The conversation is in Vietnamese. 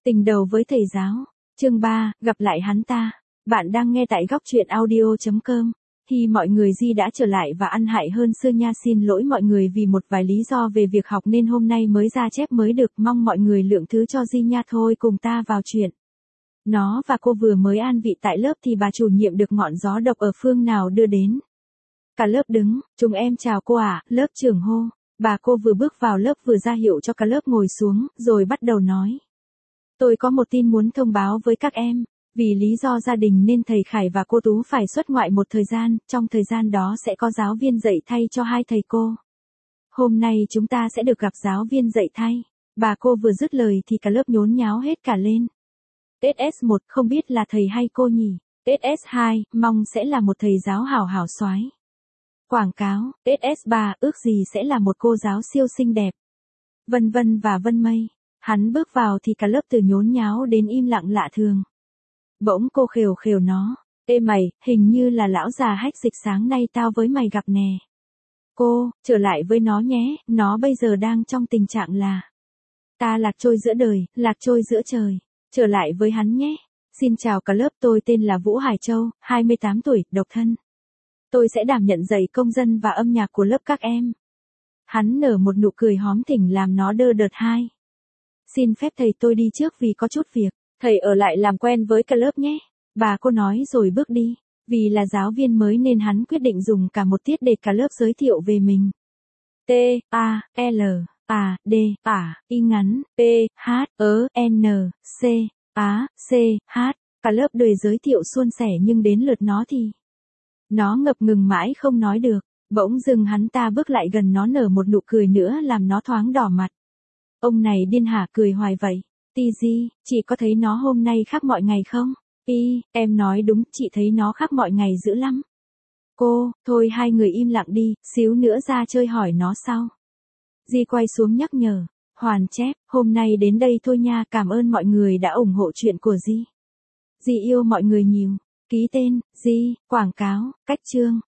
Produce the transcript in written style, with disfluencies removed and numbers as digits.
Tình đầu với thầy giáo. Chương 3, gặp lại hắn ta. Bạn đang nghe tại góc truyện audio.com. Khi mọi người Di đã trở lại và ăn hại hơn xưa nha, xin lỗi mọi người vì một vài lý do về việc học nên hôm nay mới ra chép mới được, mong mọi người lượng thứ cho Di nha. Thôi cùng ta vào chuyện. Nó và cô vừa mới an vị tại lớp thì bà chủ nhiệm được ngọn gió độc ở phương nào đưa đến. Cả lớp đứng, chúng em chào cô ạ, lớp trưởng hô. Bà cô vừa bước vào lớp vừa ra hiệu cho cả lớp ngồi xuống, rồi bắt đầu nói. Tôi có một tin muốn thông báo với các em. Vì lý do gia đình nên thầy Khải và cô Tú phải xuất ngoại một thời gian, trong thời gian đó sẽ có giáo viên dạy thay cho hai thầy cô. Hôm nay chúng ta sẽ được gặp giáo viên dạy thay. Bà cô vừa dứt lời thì cả lớp nhốn nháo hết cả lên. SS1 không biết là thầy hay cô nhỉ? SS2 mong sẽ là một thầy giáo hảo hảo soái. Quảng cáo, SS3 ước gì sẽ là một cô giáo siêu xinh đẹp. Vân vân và vân mây. Hắn bước vào thì cả lớp từ nhốn nháo đến im lặng lạ thường. Bỗng cô khều khều nó. Ê mày, hình như là lão già hách dịch sáng nay tao với mày gặp nè. Cô, trở lại với nó nhé, nó bây giờ đang trong tình trạng là. Ta lạc trôi giữa đời, lạc trôi giữa trời. Trở lại với hắn nhé. Xin chào cả lớp, tôi tên là Vũ Hải Châu, 28 tuổi, độc thân. Tôi sẽ đảm nhận dạy công dân và âm nhạc của lớp các em. Hắn nở một nụ cười hóm thỉnh làm nó đơ đợt hai. Xin phép thầy tôi đi trước vì có chút việc. Thầy ở lại làm quen với cả lớp nhé. Bà cô nói rồi bước đi. Vì là giáo viên mới nên hắn quyết định dùng cả một tiết để cả lớp giới thiệu về mình. T, A, L, A, D, A, Y ngắn, P, H, N, C, A, C, H. Cả lớp đời giới thiệu suôn sẻ nhưng đến lượt nó thì. Nó ngập ngừng mãi không nói được. Bỗng dưng hắn ta bước lại gần nó nở một nụ cười nữa làm nó thoáng đỏ mặt. Ông này điên hả, cười hoài vậy. Di, chị có thấy nó hôm nay khác mọi ngày không? Em nói đúng, chị thấy nó khác mọi ngày dữ lắm. Cô, thôi hai người im lặng đi, xíu nữa ra chơi hỏi nó sau. Di quay xuống nhắc nhở. Hoàn chép, hôm nay đến đây thôi nha, cảm ơn mọi người đã ủng hộ chuyện của Di. Di yêu mọi người nhiều. Ký tên, Di, quảng cáo, cách chương.